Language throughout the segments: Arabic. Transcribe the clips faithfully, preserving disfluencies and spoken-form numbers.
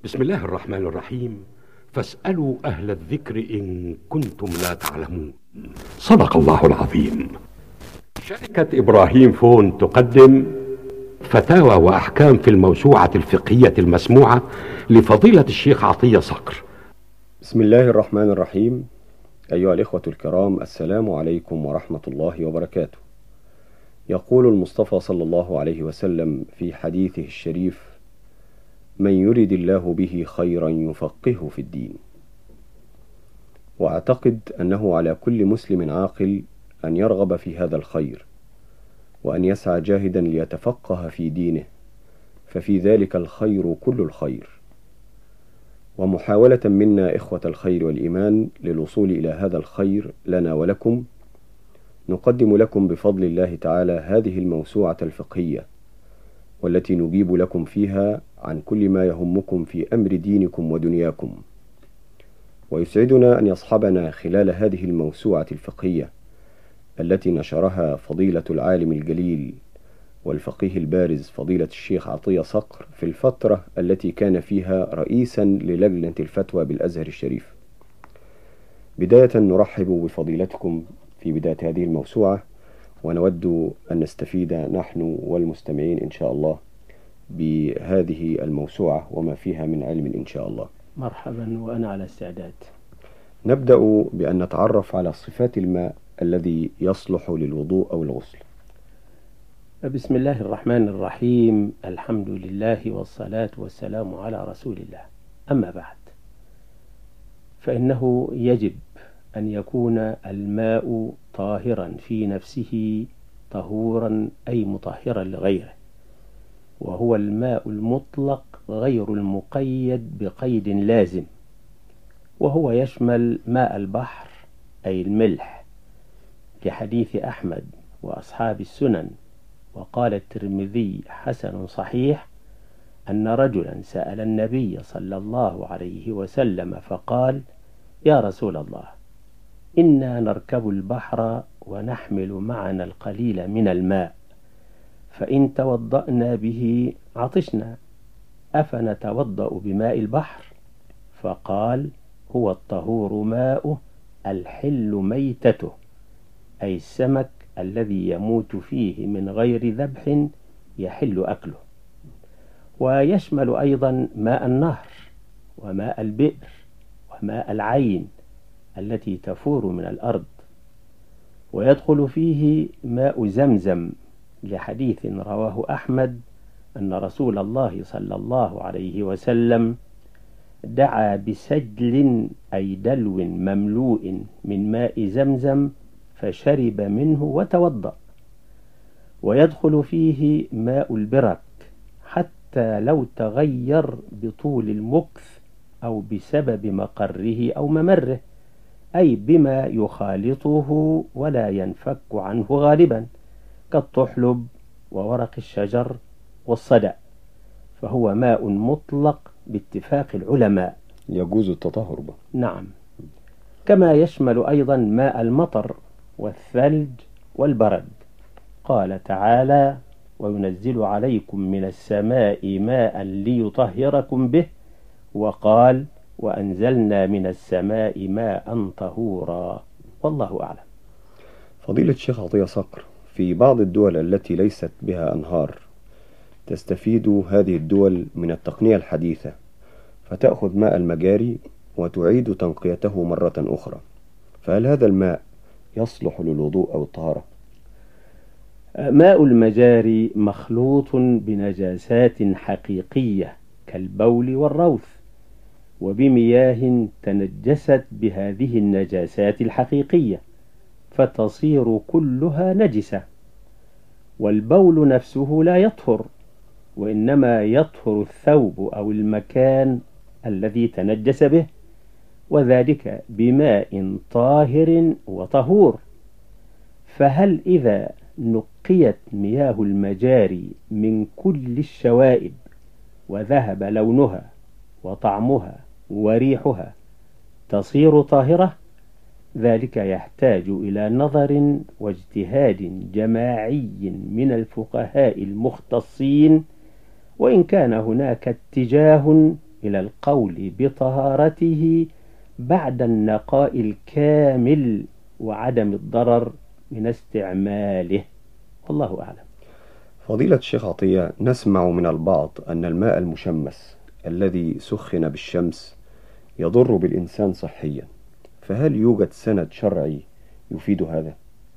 بسم الله الرحمن الرحيم. فاسألوا أهل الذكر إن كنتم لا تعلمون. صدق الله العظيم. شركة إبراهيم فون تقدم فتاوى وأحكام في الموسوعة الفقهية المسموعة لفضيلة الشيخ عطية صقر. بسم الله الرحمن الرحيم. أيها الإخوة الكرام، السلام عليكم ورحمة الله وبركاته. يقول المصطفى صلى الله عليه وسلم في حديثه الشريف: من يرد الله به خيرا يفقهه في الدين. وأعتقد أنه على كل مسلم عاقل أن يرغب في هذا الخير، وأن يسعى جاهدا ليتفقه في دينه، ففي ذلك الخير كل الخير. ومحاولة منا إخوة الخير والإيمان للوصول إلى هذا الخير لنا ولكم، نقدم لكم بفضل الله تعالى هذه الموسوعة الفقهية، والتي نجيب لكم فيها عن كل ما يهمكم في أمر دينكم ودنياكم. ويسعدنا أن يصحبنا خلال هذه الموسوعة الفقهية التي نشرها فضيلة العالم الجليل والفقيه البارز فضيلة الشيخ عطية صقر في الفترة التي كان فيها رئيسا للجنة الفتوى بالأزهر الشريف. بداية نرحب بفضيلتكم في بداية هذه الموسوعة، ونود أن نستفيد نحن والمستمعين إن شاء الله بهذه الموسوعة وما فيها من علم إن شاء الله. مرحبا، وأنا على استعداد. نبدأ بأن نتعرف على صفات الماء الذي يصلح للوضوء أو الغسل. بسم الله الرحمن الرحيم. الحمد لله والصلاة والسلام على رسول الله. أما بعد، فإنه يجب أن يكون الماء طاهرا في نفسه طهورا، أي مطهرا لغيره، وهو الماء المطلق غير المقيد بقيد لازم، وهو يشمل ماء البحر أي الملح، كحديث أحمد وأصحاب السنن. وقال الترمذي حسن صحيح أن رجلا سأل النبي صلى الله عليه وسلم فقال: يا رسول الله، إنا نركب البحر ونحمل معنا القليل من الماء، فإن توضأنا به عطشنا، أفنتوضأ بماء البحر؟ فقال: هو الطهور ماؤه الحل ميتته، أي السمك الذي يموت فيه من غير ذبح يحل أكله. ويشمل أيضا ماء النهر وماء البئر وماء العين التي تفور من الأرض. ويدخل فيه ماء زمزم، لحديث رواه أحمد أن رسول الله صلى الله عليه وسلم دعا بسجل أي دلو مملوء من ماء زمزم فشرب منه وتوضأ. ويدخل فيه ماء البرك، حتى لو تغير بطول المكث أو بسبب مقره أو ممره، أي بما يخالطه ولا ينفك عنه غالبا، كالطحلب وورق الشجر والصدأ، فهو ماء مطلق باتفاق العلماء، يجوز التطهر به. نعم. كما يشمل أيضا ماء المطر والثلج والبرد. قال تعالى: وينزل عليكم من السماء ماء ليطهركم به، وقال: وأنزلنا من السماء ماء طهورا. والله أعلم. فضيلة الشيخ عطية صقر، في بعض الدول التي ليست بها أنهار تستفيد هذه الدول من التقنية الحديثة، فتأخذ ماء المجاري وتعيد تنقيته مرة أخرى، فهل هذا الماء يصلح للوضوء أو الطهارة؟ ماء المجاري مخلوط بنجاسات حقيقية كالبول والروث، وبمياه تنجست بهذه النجاسات الحقيقية فتصير كلها نجسة. والبول نفسه لا يطهر، وإنما يطهر الثوب أو المكان الذي تنجس به، وذلك بماء طاهر وطهور. فهل إذا نقيت مياه المجاري من كل الشوائب وذهب لونها وطعمها وريحها تصير طاهرة؟ ذلك يحتاج إلى نظر واجتهاد جماعي من الفقهاء المختصين، وإن كان هناك اتجاه إلى القول بطهارته بعد النقاء الكامل وعدم الضرر من استعماله، والله أعلم. فضيلة الشيخ عطية، نسمع من البعض أن الماء المشمس الذي سخن بالشمس يضر بالإنسان صحيا، فهل يوجد سند شرعي يفيد هذا؟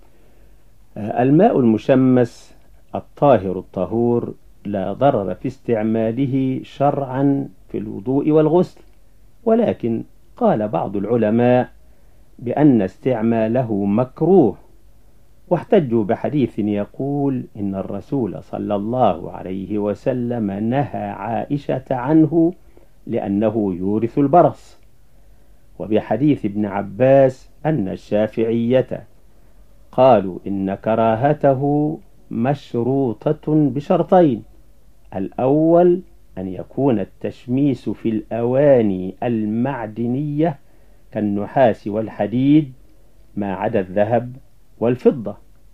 الماء المشمس الطاهر الطهور لا ضرر في استعماله شرعا في الوضوء والغسل، ولكن قال بعض العلماء بأن استعماله مكروه، واحتجوا بحديث يقول إن الرسول صلى الله عليه وسلم نهى عائشة عنه لأنه يورث البرص، وبحديث ابن عباس أن الشافعية قالوا إن كراهته مشروطة بشرطين: الأول أن يكون التشميس في الأواني المعدنية كالنحاس والحديد ما عدا الذهب والفضة،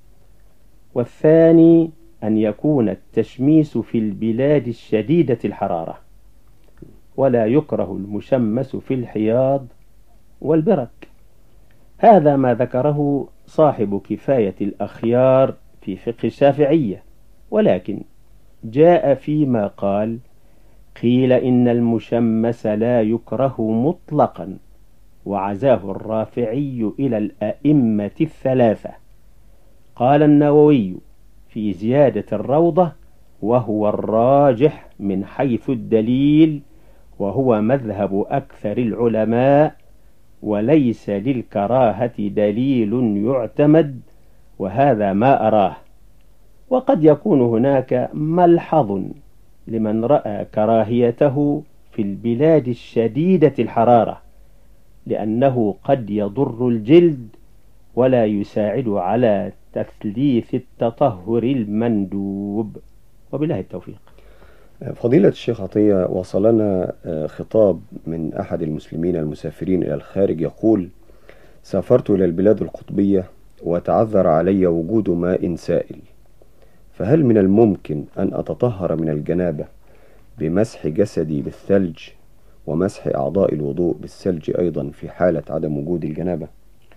والثاني أن يكون التشميس في البلاد الشديدة الحرارة، ولا يكره المشمس في الحياض والبرك. هذا ما ذكره صاحب كفاية الأخيار في فقه الشافعية، ولكن جاء فيما قال: قيل إن المشمس لا يكره مطلقا، وعزاه الرافعي إلى الأئمة الثلاثة. قال النووي في زيادة الروضة: وهو الراجح من حيث الدليل، وهو مذهب أكثر العلماء، وليس للكراهة دليل يعتمد، وهذا ما أراه. وقد يكون هناك ملحظ لمن رأى كراهيته في البلاد الشديدة الحرارة، لأنه قد يضر الجلد ولا يساعد على تثليث التطهر المندوب، وبالله التوفيق. فضيلة الشيخ عطية، وصلنا خطاب من أحد المسلمين المسافرين إلى الخارج يقول: سافرت إلى البلاد القطبية وتعذر علي وجود ماء سائل، فهل من الممكن أن أتطهر من الجنابة بمسح جسدي بالثلج ومسح أعضاء الوضوء بالثلج أيضا في حالة عدم وجود الجنابة؟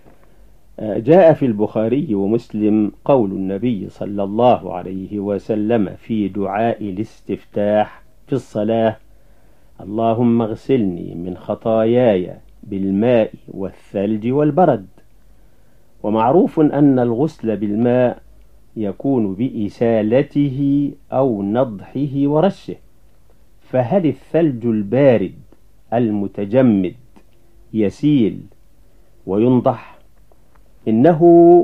جاء في البخاري ومسلم قول النبي صلى الله عليه وسلم في دعاء الاستفتاح في الصلاة: اللهم اغسلني من خطاياي بالماء والثلج والبرد. ومعروف أن الغسل بالماء يكون بإسالته أو نضحه ورشه، فهل الثلج البارد المتجمد يسيل وينضح؟ إنه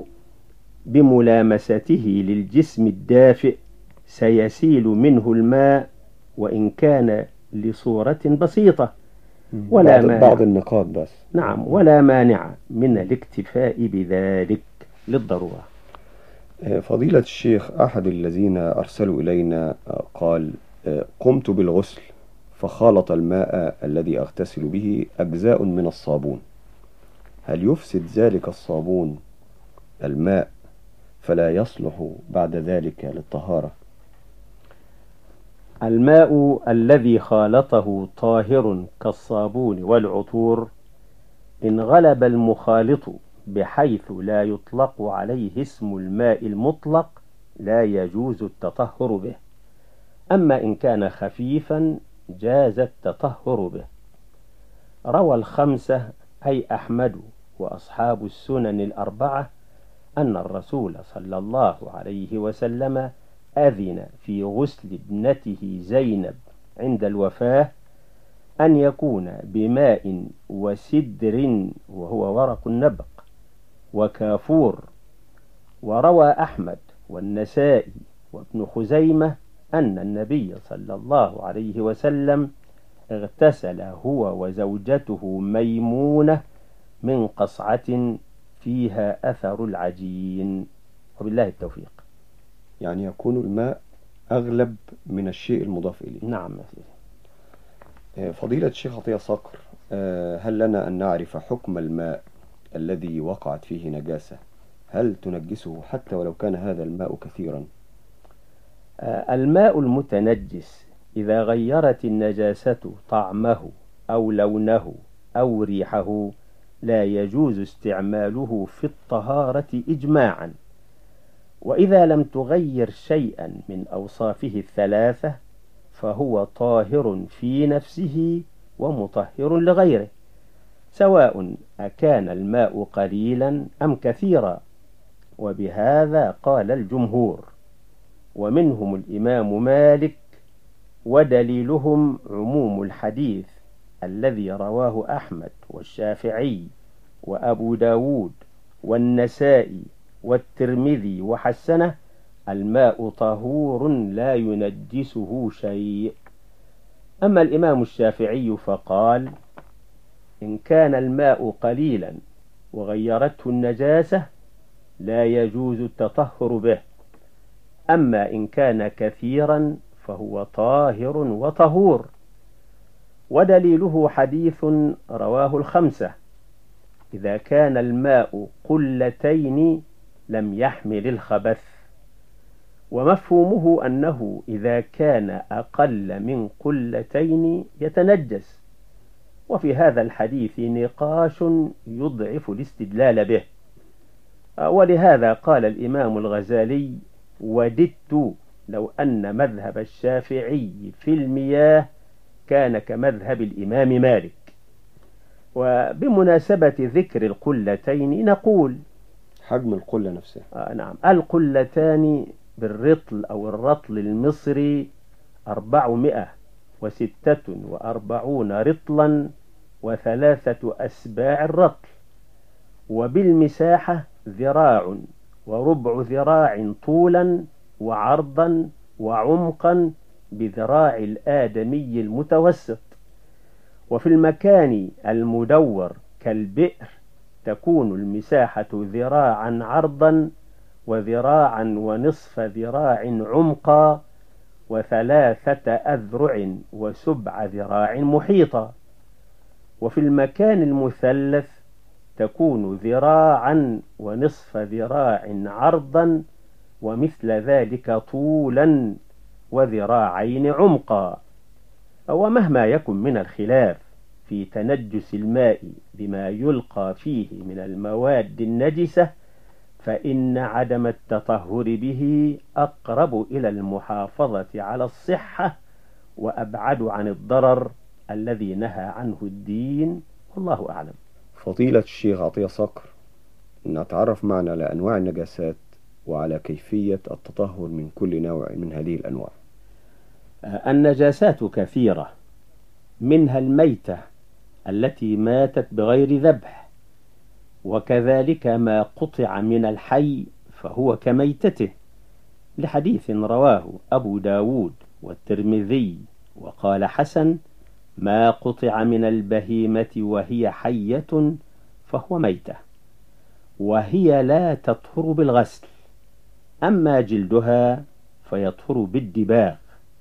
بملامسته للجسم الدافئ سيسيل منه الماء، وإن كان لصورة بسيطة، ولا بعض, مانع بعض النقاط بس. نعم، ولا مانع من الاكتفاء بذلك للضرورة. فضيلة الشيخ، أحد الذين أرسلوا إلينا قال: قمت بالغسل فخالط الماء الذي أغتسل به أجزاء من الصابون، هل يفسد ذلك الصابون الماء فلا يصلح بعد ذلك للطهارة؟ الماء الذي خالطه طاهر كالصابون والعطور، إن غلب المخالط بحيث لا يطلق عليه اسم الماء المطلق لا يجوز التطهر به، أما إن كان خفيفا جاز التطهر به. روى الخمسة أي أحمد وأصحاب السنن الأربعة أن الرسول صلى الله عليه وسلم أذن في غسل ابنته زينب عند الوفاة أن يكون بماء وسدر وهو ورق النبق وكافور. وروى أحمد والنسائي وابن خزيمة أن النبي صلى الله عليه وسلم اغتسل هو وزوجته ميمونة من قصعة فيها أثر العجين، وبالله التوفيق. يعني يكون الماء أغلب من الشيء المضاف إليه. نعم. فضيلة الشيخ عطية صقر، هل لنا أن نعرف حكم الماء الذي وقعت فيه نجاسة؟ هل تنجسه حتى ولو كان هذا الماء كثيرا؟ الماء المتنجس إذا غيرت النجاسة طعمه أو لونه أو ريحه لا يجوز استعماله في الطهارة إجماعا. وإذا لم تغير شيئا من أوصافه الثلاثة فهو طاهر في نفسه ومطهر لغيره، سواء أكان الماء قليلا أم كثيرا، وبهذا قال الجمهور، ومنهم الإمام مالك، ودليلهم عموم الحديث الذي رواه أحمد والشافعي وأبو داود والنسائي والترمذي وحسنه: الماء طهور لا ينجسه شيء. أما الإمام الشافعي فقال: إن كان الماء قليلا وغيرته النجاسة لا يجوز التطهر به، أما إن كان كثيرا فهو طاهر وطهور. ودليله حديث رواه الخمسة: إذا كان الماء قلتين لم يحمل الخبث. ومفهومه أنه إذا كان أقل من قلتين يتنجس، وفي هذا الحديث نقاش يضعف الاستدلال به. ولهذا قال الإمام الغزالي: وددت لو أن مذهب الشافعي في المياه كان كمذهب الإمام مالك. وبمناسبة ذكر القلتين نقول: حجم القلة نفسها. آه نعم، القلتان بالرطل أو الرطل المصري أربعمائة وستة وأربعون رطلا وثلاثة أسباع الرطل، وبالمساحة ذراع وربع ذراع طولا وعرضا وعمقا بذراع الآدمي المتوسط. وفي المكان المدور كالبئر تكون المساحة ذراعا عرضا وذراعا ونصف ذراع عمقا وثلاثة أذرع وسبع ذراع محيطا. وفي المكان المثلث تكون ذراعا ونصف ذراع عرضا ومثل ذلك طولا وذراعين عمقا. ومهما يكن من الخلاف في تنجس الماء بما يلقى فيه من المواد النجسة فإن عدم التطهر به أقرب إلى المحافظة على الصحة وأبعد عن الضرر الذي نهى عنه الدين، والله أعلم. فضيلة الشيخ عطية صقر، نتعرف معنا على أنواع النجاسات وعلى كيفية التطهر من كل نوع من هذه الأنواع. النجاسات كثيرة، منها الميتة التي ماتت بغير ذبح، وكذلك ما قطع من الحي فهو كميتته، لحديث رواه أبو داود والترمذي وقال حسن: ما قطع من البهيمة وهي حية فهو ميتة، وهي لا تطهر بالغسل، أما جلدها فيطهر بالدباغ.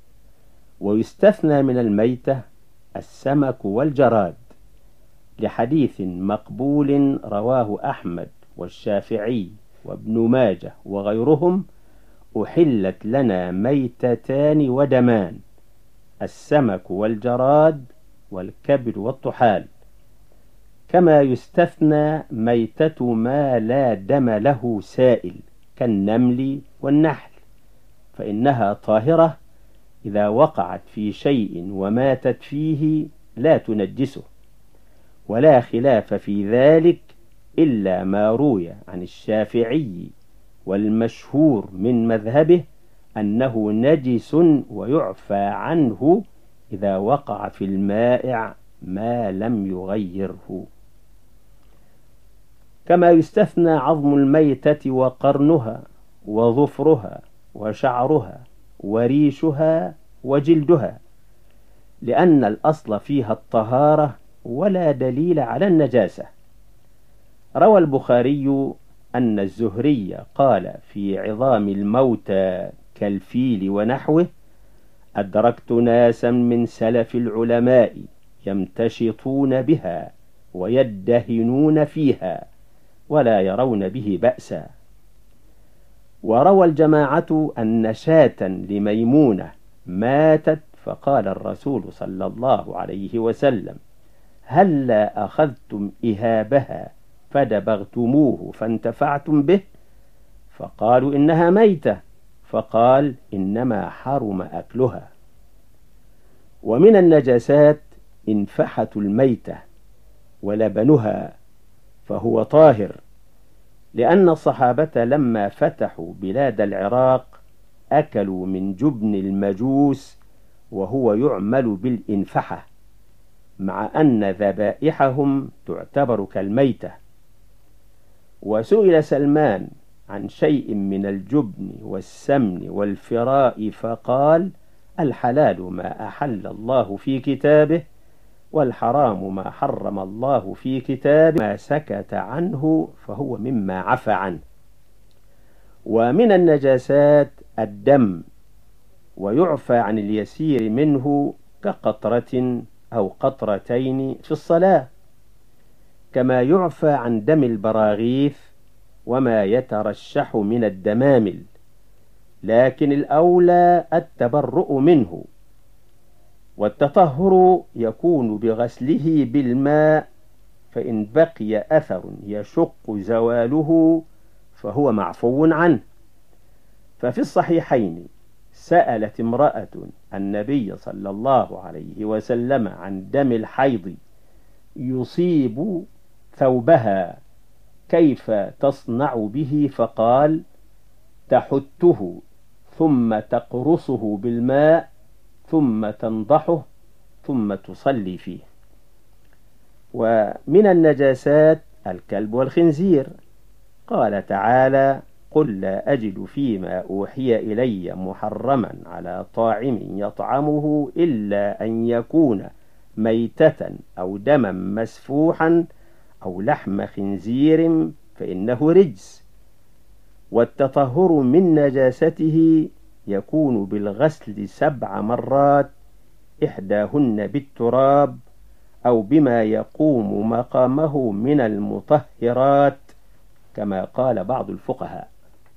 ويستثنى من الميتة السمك والجراد، لحديث مقبول رواه أحمد والشافعي وابن ماجه وغيرهم: أحلت لنا ميتتان ودمان، السمك والجراد والكبد والطحال. كما يستثنى ميتة ما لا دم له سائل كالنمل والنحل، فإنها طاهرة إذا وقعت في شيء وماتت فيه لا تنجسه، ولا خلاف في ذلك إلا ما روي عن الشافعي والمشهور من مذهبه أنه نجس ويعفى عنه إذا وقع في المائع ما لم يغيره. كما يستثنى عظم الميتة وقرنها وظفرها وشعرها وريشها وجلدها، لأن الأصل فيها الطهارة ولا دليل على النجاسة. روى البخاري أن الزهري قال في عظام الموتى كالفيل ونحوه: أدركت ناسا من سلف العلماء يمتشطون بها ويدهنون فيها ولا يرون به بأسا. وروى الجماعة أن شاة لميمونة ماتت فقال الرسول صلى الله عليه وسلم: هلا أخذتم إهابها فدبغتموه فانتفعتم به؟ فقالوا: إنها ميتة. فقال: إنما حرم أكلها. ومن النجاسات إنفحة الميتة ولبنها، فهو طاهر، لأن الصحابة لما فتحوا بلاد العراق أكلوا من جبن المجوس وهو يعمل بالإنفحة، مع أن ذبائحهم تعتبر كالميتة. وسئل سلمان عن شيء من الجبن والسمن والفراء فقال: الحلال ما أحل الله في كتابه، والحرام ما حرم الله في كتابه، ما سكت عنه فهو مما عفى عنه. ومن النجاسات الدم، ويعفى عن اليسير منه كقطرة أو قطرتين في الصلاة، كما يعفى عن دم البراغيث وما يترشح من الدمامل، لكن الأولى التبرؤ منه. والتطهر يكون بغسله بالماء، فإن بقي أثر يشق زواله فهو معفو عنه. ففي الصحيحين سألت امرأة النبي صلى الله عليه وسلم عن دم الحيض يصيب ثوبها كيف تصنع به؟ فقال: تحته ثم تقرصه بالماء ثم تنضحه ثم تصلي فيه. ومن النجاسات الكلب والخنزير، قال تعالى: قل لا أجد فيما أوحي إلي محرما على طاعم يطعمه إلا أن يكون ميتة أو دما مسفوحا أو لحم خنزير فإنه رجس. والتطهر من نجاسته يكون بالغسل سبع مرات، إحداهن بالتراب أو بما يقوم مقامه من المطهرات، كما قال بعض الفقهاء.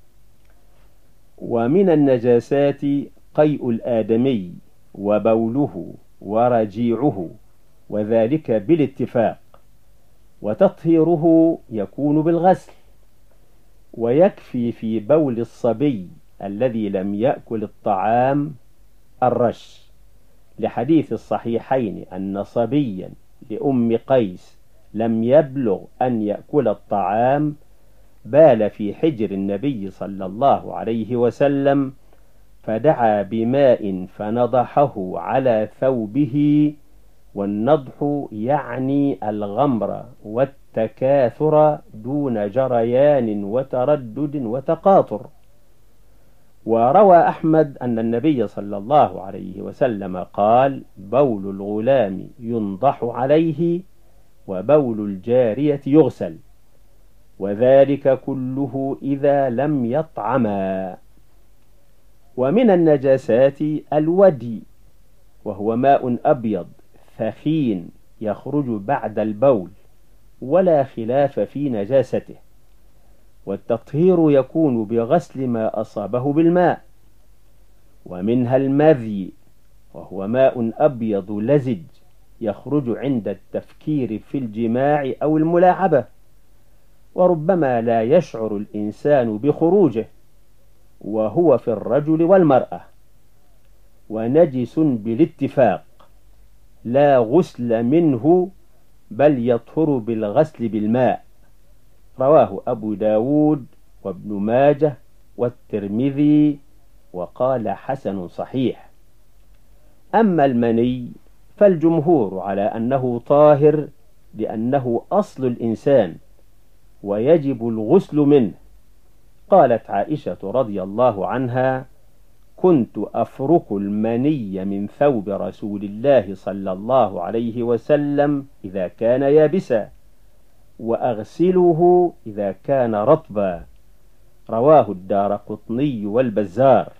ومن النجاسات قيء الآدمي وبوله ورجيعه، وذلك بالاتفاق، وتطهيره يكون بالغسل. ويكفي في بول الصبي الذي لم يأكل الطعام الرش، لحديث الصحيحين أن صبيا لأم قيس لم يبلغ أن يأكل الطعام بال في حجر النبي صلى الله عليه وسلم، فدعا بماء فنضحه على ثوبه. والنضح يعني الغمر والتكاثر دون جريان وتردد وتقاطر. وروى أحمد أن النبي صلى الله عليه وسلم قال: بول الغلام ينضح عليه وبول الجارية يغسل، وذلك كله إذا لم يطعما. ومن النجاسات الودي، وهو ماء أبيض ثخين يخرج بعد البول، ولا خلاف في نجاسته. والتطهير يكون بغسل ما أصابه بالماء. ومنها المذي، وهو ماء أبيض لزج يخرج عند التفكير في الجماع أو الملاعبة، وربما لا يشعر الإنسان بخروجه، وهو في الرجل والمرأة، ونجس بالاتفاق، لا غسل منه بل يطهر بالغسل بالماء. رواه أبو داود وابن ماجه والترمذي، وقال حسن صحيح. أما المني فالجمهور على أنه طاهر، لأنه أصل الإنسان ويجب الغسل منه. قالت عائشة رضي الله عنها: كنت أفرك المني من ثوب رسول الله صلى الله عليه وسلم إذا كان يابسا، وأغسله إذا كان رطبا. رواه الدارقطني والبزار.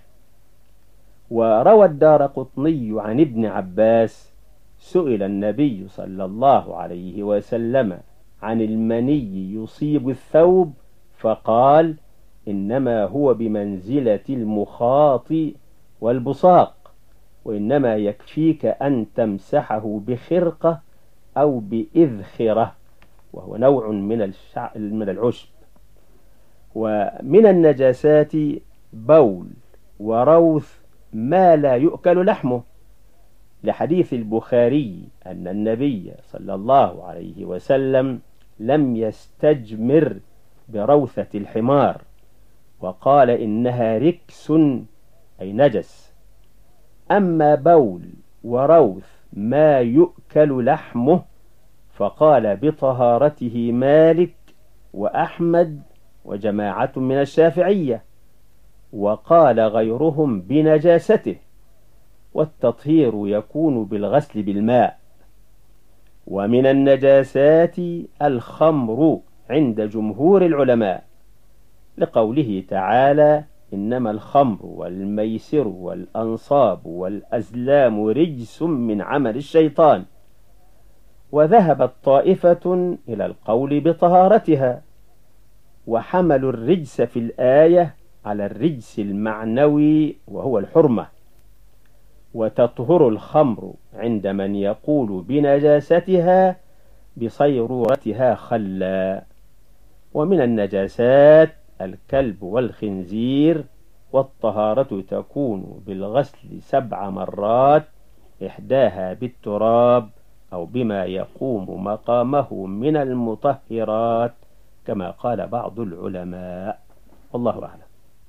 وروى الدارقطني عن ابن عباس: سئل النبي صلى الله عليه وسلم عن المني يصيب الثوب، فقال: إنما هو بمنزلة المخاط والبصاق، وإنما يكفيك أن تمسحه بخرقة أو بإذخرة، وهو نوع من الشع... من العشب. ومن النجاسات بول وروث ما لا يؤكل لحمه، لحديث البخاري أن النبي صلى الله عليه وسلم لم يستجمر بروثة الحمار، وقال إنها ركس أي نجس. أما بول وروث ما يؤكل لحمه فقال بطهارته مالك وأحمد وجماعة من الشافعية، وقال غيرهم بنجاسته، والتطهير يكون بالغسل بالماء. ومن النجاسات الخمر عند جمهور العلماء، لقوله تعالى إنما الخمر والميسر والأنصاب والأزلام رجس من عمل الشيطان. وذهبت طائفة إلى القول بطهارتها، وحملوا الرجس في الآية على الرجس المعنوي وهو الحرمة. وتطهر الخمر عند من يقول بنجاستها بصيرورتها خلا. ومن النجاسات الكلب والخنزير، والطهارة تكون بالغسل سبع مرات، إحداها بالتراب أو بما يقوم مقامه من المطهرات، كما قال بعض العلماء، والله أعلم.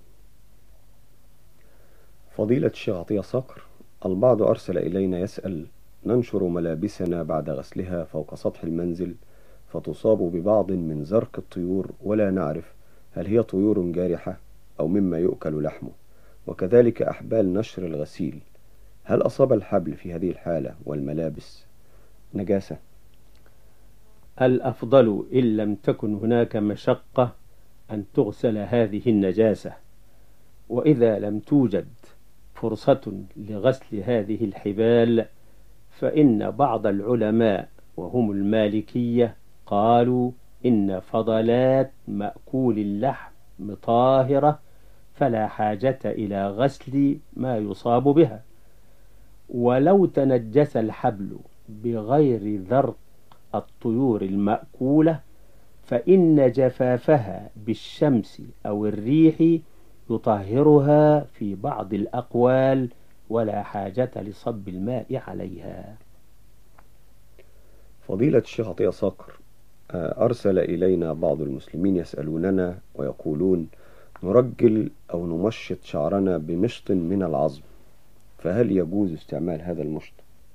فضيلة الشيخ عطية صقر، البعض أرسل إلينا يسأل: ننشر ملابسنا بعد غسلها فوق سطح المنزل فتصاب ببعض من زرق الطيور، ولا نعرف هل هي طيور جارحة أو مما يؤكل لحمه، وكذلك أحبال نشر الغسيل، هل أصاب الحبل في هذه الحالة والملابس نجاسة؟ الأفضل إن لم تكن هناك مشقة أن تغسل هذه النجاسة، وإذا لم توجد فرصة لغسل هذه الحبال فإن بعض العلماء وهم المالكية قالوا إن فضلات مأكول اللحم طاهرة، فلا حاجة إلى غسل ما يصاب بها. ولو تنجس الحبل بغير ذرق الطيور المأكولة فإن جفافها بالشمس أو الريح يطهرها في بعض الأقوال، ولا حاجة لصب الماء عليها. فضيلة الشيخ عطية صقر، أرسل إلينا بعض المسلمين يسألوننا ويقولون: نرجل أو نمشط شعرنا بمشط من العظم، فهل يجوز استعمال هذا المشط؟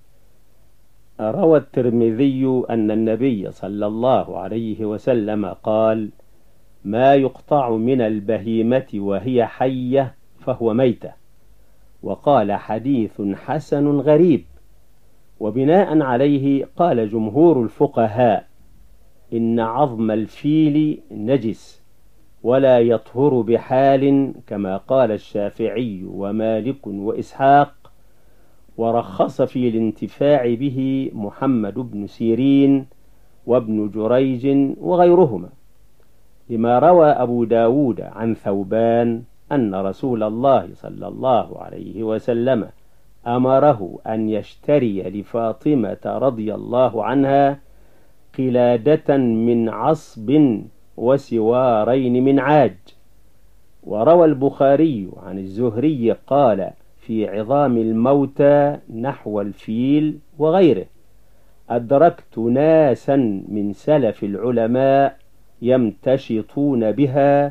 روى الترمذي أن النبي صلى الله عليه وسلم قال: ما يقطع من البهيمة وهي حية فهو ميتة. وقال: حديث حسن غريب. وبناء عليه قال جمهور الفقهاء إن عظم الفيل نجس ولا يطهر بحال، كما قال الشافعي ومالك وإسحاق، ورخص في الانتفاع به محمد بن سيرين وابن جريج وغيرهما، لما روى أبو داود عن ثوبان أن رسول الله صلى الله عليه وسلم أمره أن يشتري لفاطمة رضي الله عنها قلادة من عصب وسوارين من عاج. وروى البخاري عن الزهري قال في عظام الموتى نحو الفيل وغيره: أدركت ناسا من سلف العلماء يمتشطون بها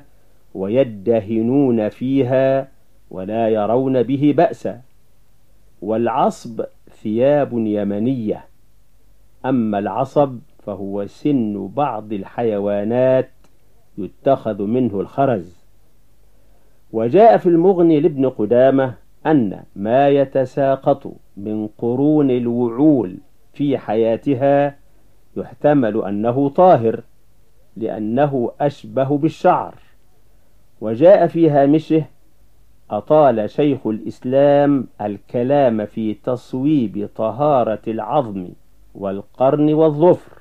ويدهنون فيها ولا يرون به بأسا. والعصب ثياب يمنية، أما العصب فهو سن بعض الحيوانات يتخذ منه الخرز. وجاء في المغني لابن قدامة أن ما يتساقط من قرون الوعول في حياتها يحتمل أنه طاهر لأنه أشبه بالشعر. وجاء في هامشه: أطال شيخ الإسلام الكلام في تصويب طهارة العظم والقرن والظفر،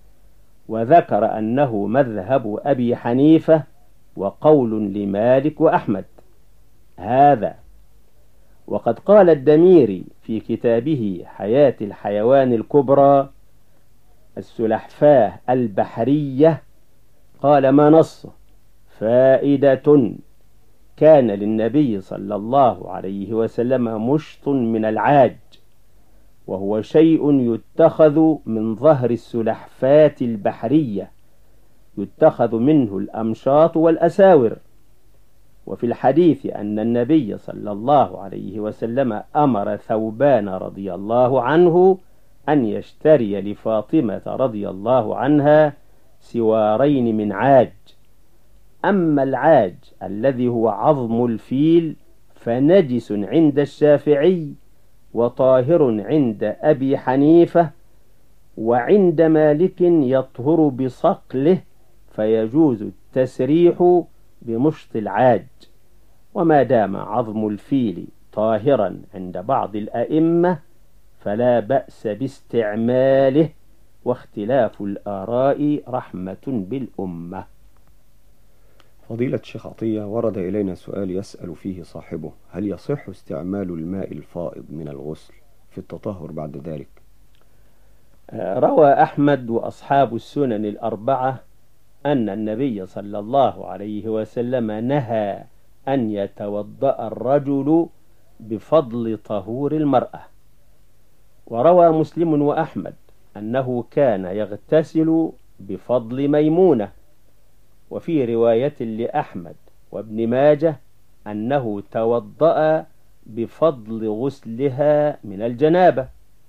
وذكر أنه مذهب أبي حنيفة وقول لمالك وأحمد. هذا وقد قال الدميري في كتابه حياة الحيوان الكبرى السلحفاة البحرية، قال ما نص: فائدة كان للنبي صلى الله عليه وسلم مشط من العاج، وهو شيء يتخذ من ظهر السلحفاة البحرية، يتخذ منه الأمشاط والأساور. وفي الحديث أن النبي صلى الله عليه وسلم أمر ثوبان رضي الله عنه أن يشتري لفاطمة رضي الله عنها سوارين من عاج. أما العاج الذي هو عظم الفيل فنجس عند الشافعي وطاهر عند أبي حنيفة، وعند مالك يطهر بصقله، فيجوز التسريح بمشط العاج. وما دام عظم الفيل طاهرا عند بعض الأئمة فلا بأس باستعماله، واختلاف الآراء رحمة بالأمة. فضيلة الشيخ عطية، ورد إلينا سؤال يسأل فيه صاحبه: هل يصح استعمال الماء الفائض من الغسل في التطهر بعد ذلك؟ روى أحمد وأصحاب السنن الأربعة أن النبي صلى الله عليه وسلم نهى أن يتوضأ الرجل بفضل طهور المرأة. وروى مسلم وأحمد أنه كان يغتسل بفضل ميمونة. وفي رواية لأحمد وابن ماجه أنه توضأ بفضل غسلها من الجنابة.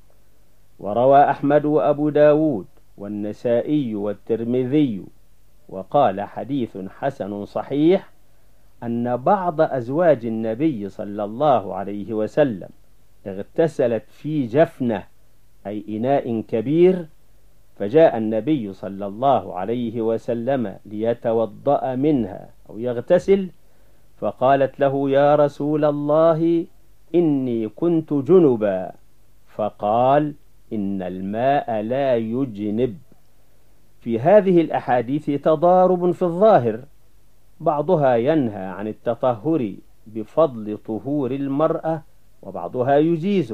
وروى أحمد وأبو داود والنسائي والترمذي وقال حديث حسن صحيح أن بعض أزواج النبي صلى الله عليه وسلم اغتسلت في جفنة أي إناء كبير، فجاء النبي صلى الله عليه وسلم ليتوضأ منها أو يغتسل، فقالت له: يا رسول الله إني كنت جنبا، فقال: إن الماء لا يجنب. في هذه الأحاديث تضارب في الظاهر، بعضها ينهى عن التطهر بفضل طهور المرأة وبعضها يجيزه.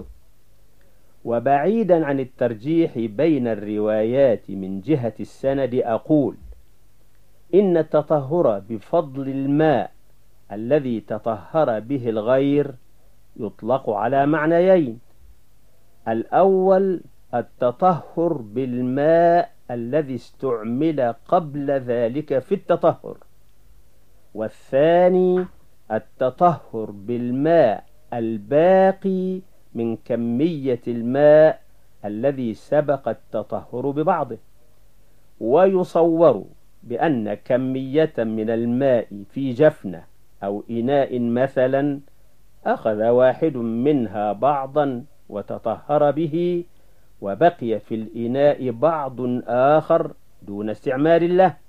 وبعيدا عن الترجيح بين الروايات من جهة السند أقول إن التطهر بفضل الماء الذي تطهر به الغير يطلق على معنيين: الأول التطهر بالماء الذي استعمل قبل ذلك في التطهر، والثاني التطهر بالماء الباقي من كمية الماء الذي سبق التطهر ببعضه. ويصور بأن كمية من الماء في جفنة أو إناء مثلا أخذ واحد منها بعضا وتطهر به، وبقي في الإناء بعض آخر دون استعمال له.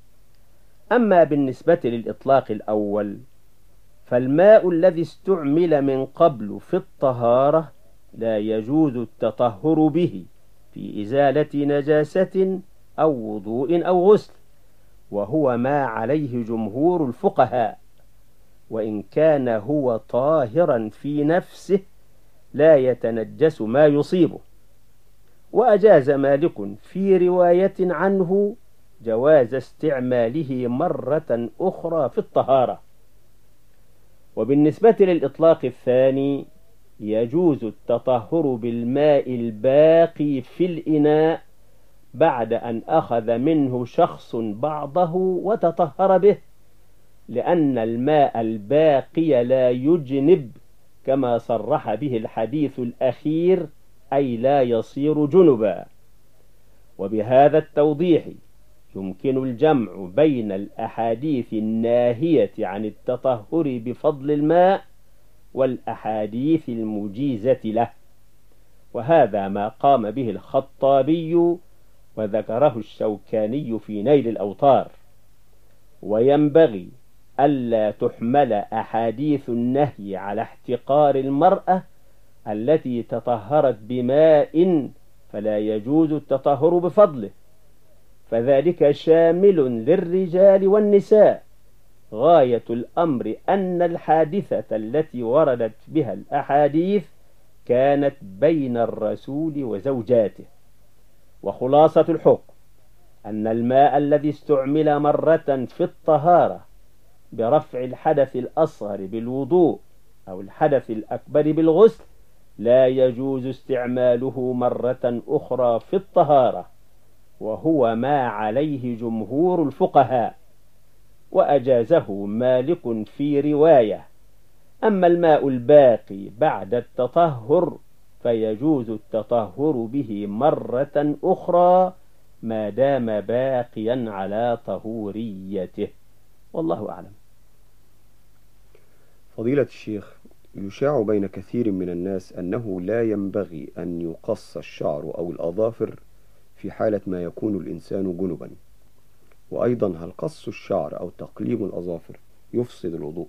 أما بالنسبة للإطلاق الأول فالماء الذي استعمل من قبل في الطهارة لا يجوز التطهر به في إزالة نجاسة أو وضوء أو غسل، وهو ما عليه جمهور الفقهاء، وإن كان هو طاهرا في نفسه لا يتنجس ما يصيبه. وأجاز مالك في رواية عنه جواز استعماله مرة أخرى في الطهارة. وبالنسبة للإطلاق الثاني يجوز التطهر بالماء الباقي في الإناء بعد أن أخذ منه شخص بعضه وتطهر به، لأن الماء الباقي لا يجنب كما صرح به الحديث الأخير، أي لا يصير جنبا. وبهذا التوضيح يمكن الجمع بين الأحاديث الناهية عن التطهر بفضل الماء والأحاديث المجيزة له، وهذا ما قام به الخطابي وذكره الشوكاني في نيل الأوطار. وينبغي ألا تحمل أحاديث النهي على احتقار المرأة التي تطهرت بماء فلا يجوز التطهر بفضله، فذلك شامل للرجال والنساء، غاية الأمر أن الحادثة التي وردت بها الأحاديث كانت بين الرسول وزوجاته. وخلاصة الحكم أن الماء الذي استعمل مرة في الطهارة برفع الحدث الأصغر بالوضوء أو الحدث الأكبر بالغسل لا يجوز استعماله مرة أخرى في الطهارة، وهو ما عليه جمهور الفقهاء، وأجازه مالك في رواية. أما الماء الباقي بعد التطهر فيجوز التطهر به مرة أخرى ما دام باقيا على طهوريته، والله أعلم. فضيلة الشيخ، يشاع بين كثير من الناس أنه لا ينبغي أن يقص الشعر أو الأظافر في حالة ما يكون الإنسان جنبا، وأيضا هل قص الشعر أو تقليم الأظافر يفسد الوضوء؟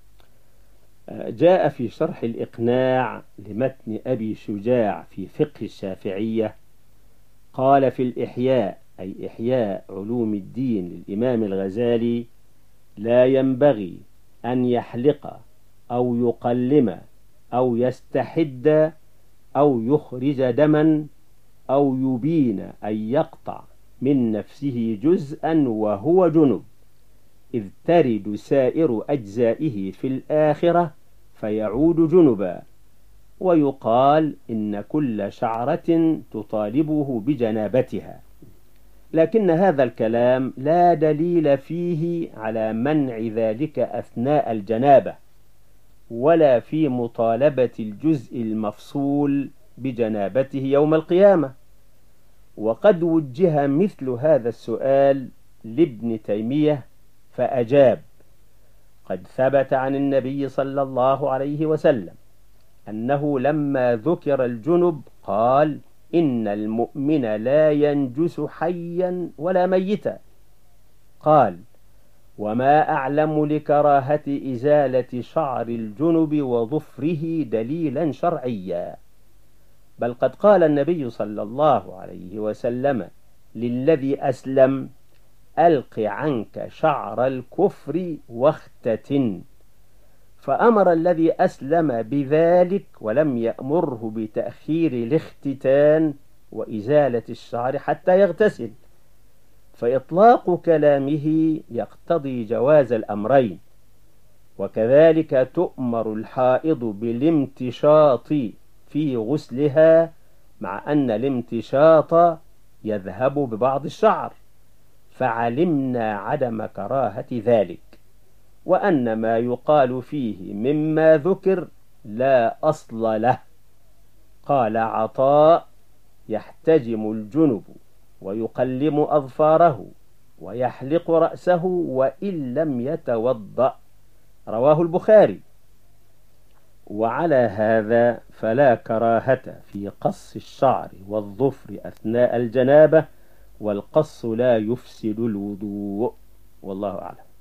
جاء في شرح الإقناع لمتن أبي شجاع في فقه الشافعية قال في الإحياء، أي إحياء علوم الدين للإمام الغزالي: لا ينبغي أن يحلق أو يقلم أو يستحد أو يخرج دما أو يبين أن يقطع من نفسه جزءا وهو جنب، إذ ترد سائر أجزائه في الآخرة فيعود جنبا. ويقال إن كل شعرة تطالبه بجنابتها، لكن هذا الكلام لا دليل فيه على منع ذلك أثناء الجنابة، ولا في مطالبة الجزء المفصول بجنابته يوم القيامة. وقد وجه مثل هذا السؤال لابن تيمية فأجاب: قد ثبت عن النبي صلى الله عليه وسلم أنه لما ذكر الجنب قال: إن المؤمن لا ينجس حيا ولا ميتا. قال: وما أعلم لكراهة إزالة شعر الجنب وظفره دليلا شرعيا، بل قد قال النبي صلى الله عليه وسلم للذي أسلم: ألق عنك شعر الكفر واختتن، فأمر الذي أسلم بذلك ولم يأمره بتأخير الاختتان وإزالة الشعر حتى يغتسل، فإطلاق كلامه يقتضي جواز الأمرين. وكذلك تؤمر الحائض بالامتشاط في غسلها، مع أن الامتشاط يذهب ببعض الشعر، فعلمنا عدم كراهة ذلك، وأن ما يقال فيه مما ذكر لا أصل له. قال عطاء: يحتجم الجنب ويقلم أظفاره ويحلق رأسه وإن لم يتوضأ، رواه البخاري. وعلى هذا فلا كراهة في قص الشعر والظفر أثناء الجنابة، والقص لا يفسد الوضوء، والله أعلم.